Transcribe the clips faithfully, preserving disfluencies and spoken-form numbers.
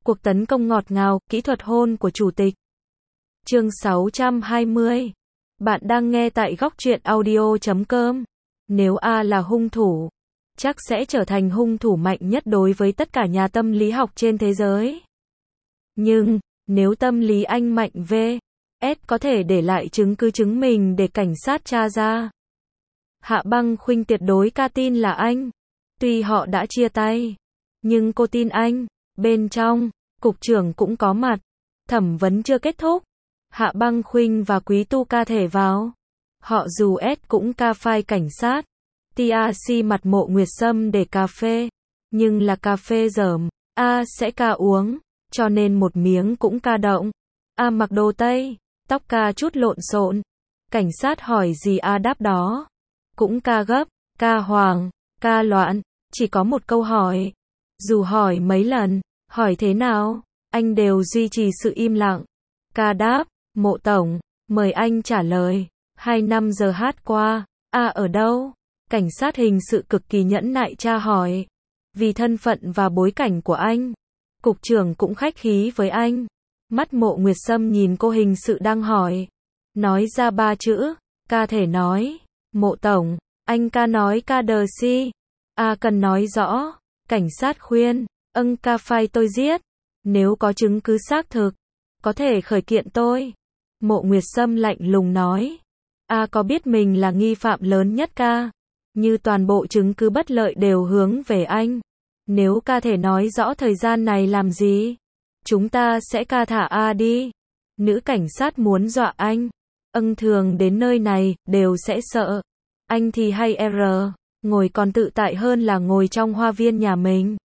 Cuộc tấn công ngọt ngào, kỹ thuật hôn của chủ tịch. Chương sáu trăm hai mươi. Bạn đang nghe tại góc truyện audio chấm com. Nếu A là hung thủ, chắc sẽ trở thành hung thủ mạnh nhất đối với tất cả nhà tâm lý học trên thế giới. Nhưng, nếu tâm lý anh mạnh vê ét có thể để lại chứng cứ chứng minh để cảnh sát tra ra. Hạ Băng Khuynh tuyệt đối ca tin là anh. Tuy họ đã chia tay, nhưng cô tin anh. Bên trong, cục trưởng cũng có mặt. Thẩm vấn chưa kết thúc. Hạ Băng Khuynh và Quý Tu ca thể vào. Họ dù S cũng ca phai cảnh sát. tê rờ xê mặt Mộ Nguyệt Sâm để cà phê. Nhưng là cà phê dởm. A sẽ ca uống. Cho nên một miếng cũng ca động. A mặc đồ Tây. Tóc ca chút lộn xộn. Cảnh sát hỏi gì A đáp đó. Cũng ca gấp, ca hoàng, ca loạn. Chỉ có một câu hỏi. Dù hỏi mấy lần, hỏi thế nào, anh đều duy trì sự im lặng. Ca đáp, Mộ Tổng, mời anh trả lời. Hai năm giờ hát qua, A ở đâu? Cảnh sát hình sự cực kỳ nhẫn nại tra hỏi. Vì thân phận và bối cảnh của anh, cục trưởng cũng khách khí với anh. Mắt Mộ Nguyệt Sâm nhìn cô hình sự đang hỏi. Nói ra ba chữ, ca thể nói. Mộ Tổng, anh ca nói ca đờ si. A cần nói rõ. Cảnh sát khuyên, âng ca phai tôi giết. Nếu có chứng cứ xác thực, có thể khởi kiện tôi. Mộ Nguyệt Sâm lạnh lùng nói. A có biết mình là nghi phạm lớn nhất ca. Như toàn bộ chứng cứ bất lợi đều hướng về anh. Nếu ca thể nói rõ thời gian này làm gì, chúng ta sẽ ca thả A đi. Nữ cảnh sát muốn dọa anh. Âng thường đến nơi này, đều sẽ sợ. Anh thì hay R, ngồi còn tự tại hơn là ngồi trong hoa viên nhà mình.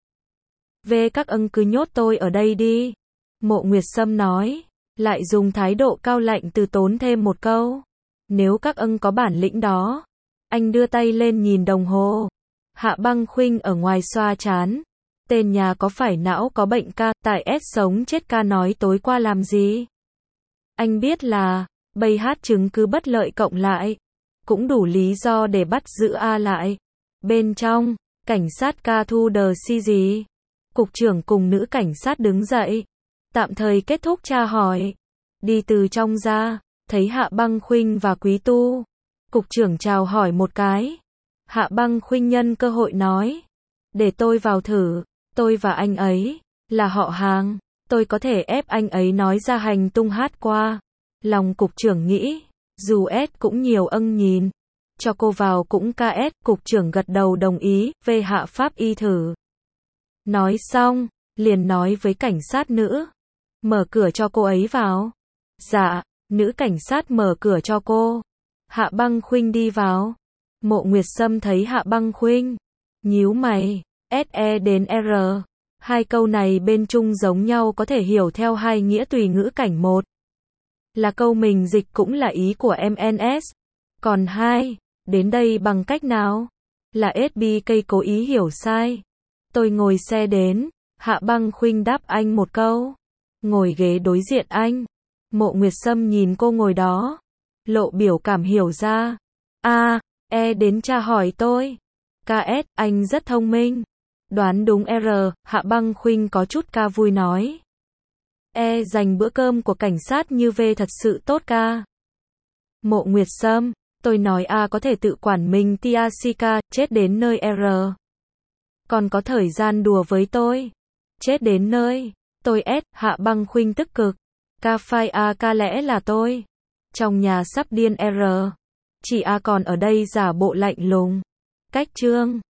Về các âng cứ nhốt tôi ở đây đi. Mộ Nguyệt Sâm nói, lại dùng thái độ cao lạnh từ tốn thêm một câu. Nếu các âng có bản lĩnh đó. Anh đưa tay lên nhìn đồng hồ. Hạ Băng Khuynh ở ngoài xoa chán. Tên nhà có phải não có bệnh ca, tại S sống chết ca nói tối qua làm gì? Anh biết là, bây hát chứng cứ bất lợi cộng lại. Cũng đủ lý do để bắt giữ A lại. Bên trong, cảnh sát ca thu đờ si gì? Cục trưởng cùng nữ cảnh sát đứng dậy. Tạm thời kết thúc tra hỏi. Đi từ trong ra, thấy Hạ Băng Khuynh và Quý Tu. Cục trưởng chào hỏi một cái. Hạ Băng Khuynh nhân cơ hội nói. Để tôi vào thử, tôi và anh ấy, là họ hàng. Tôi có thể ép anh ấy nói ra hành tung hát qua. Lòng cục trưởng nghĩ. Dù S cũng nhiều âng nhìn. Cho cô vào cũng ca S. Cục trưởng gật đầu đồng ý. Về Hạ pháp y thử. Nói xong, liền nói với cảnh sát nữ. Mở cửa cho cô ấy vào. Dạ, nữ cảnh sát mở cửa cho cô. Hạ Băng Khuynh đi vào. Mộ Nguyệt Sâm thấy Hạ Băng Khuynh. Nhíu mày. S E đến R. Hai câu này bên chung giống nhau có thể hiểu theo hai nghĩa tùy ngữ cảnh. Một là câu mình dịch cũng là ý của em en ét. Còn hai, đến đây bằng cách nào? Là ét bê ca cố ý hiểu sai. Tôi ngồi xe đến. Hạ Băng Khuynh đáp anh một câu. Ngồi ghế đối diện anh. Mộ Nguyệt Sâm nhìn cô ngồi đó. Lộ biểu cảm hiểu ra. A, E đến tra hỏi tôi. ca ét, anh rất thông minh. Đoán đúng R, Hạ Băng Khuynh có chút ca vui nói. E dành bữa cơm của cảnh sát như V thật sự tốt ca. Mộ Nguyệt Sâm, tôi nói A có thể tự quản mình tê rờ xê ca, chết đến nơi R. Còn có thời gian đùa với tôi. Chết đến nơi. Tôi S, Hạ Băng Khuynh tức cực. Ca phai A ca lẽ là tôi. Trong nhà sắp điên R. Chỉ A còn ở đây giả bộ lạnh lùng. Cách chương.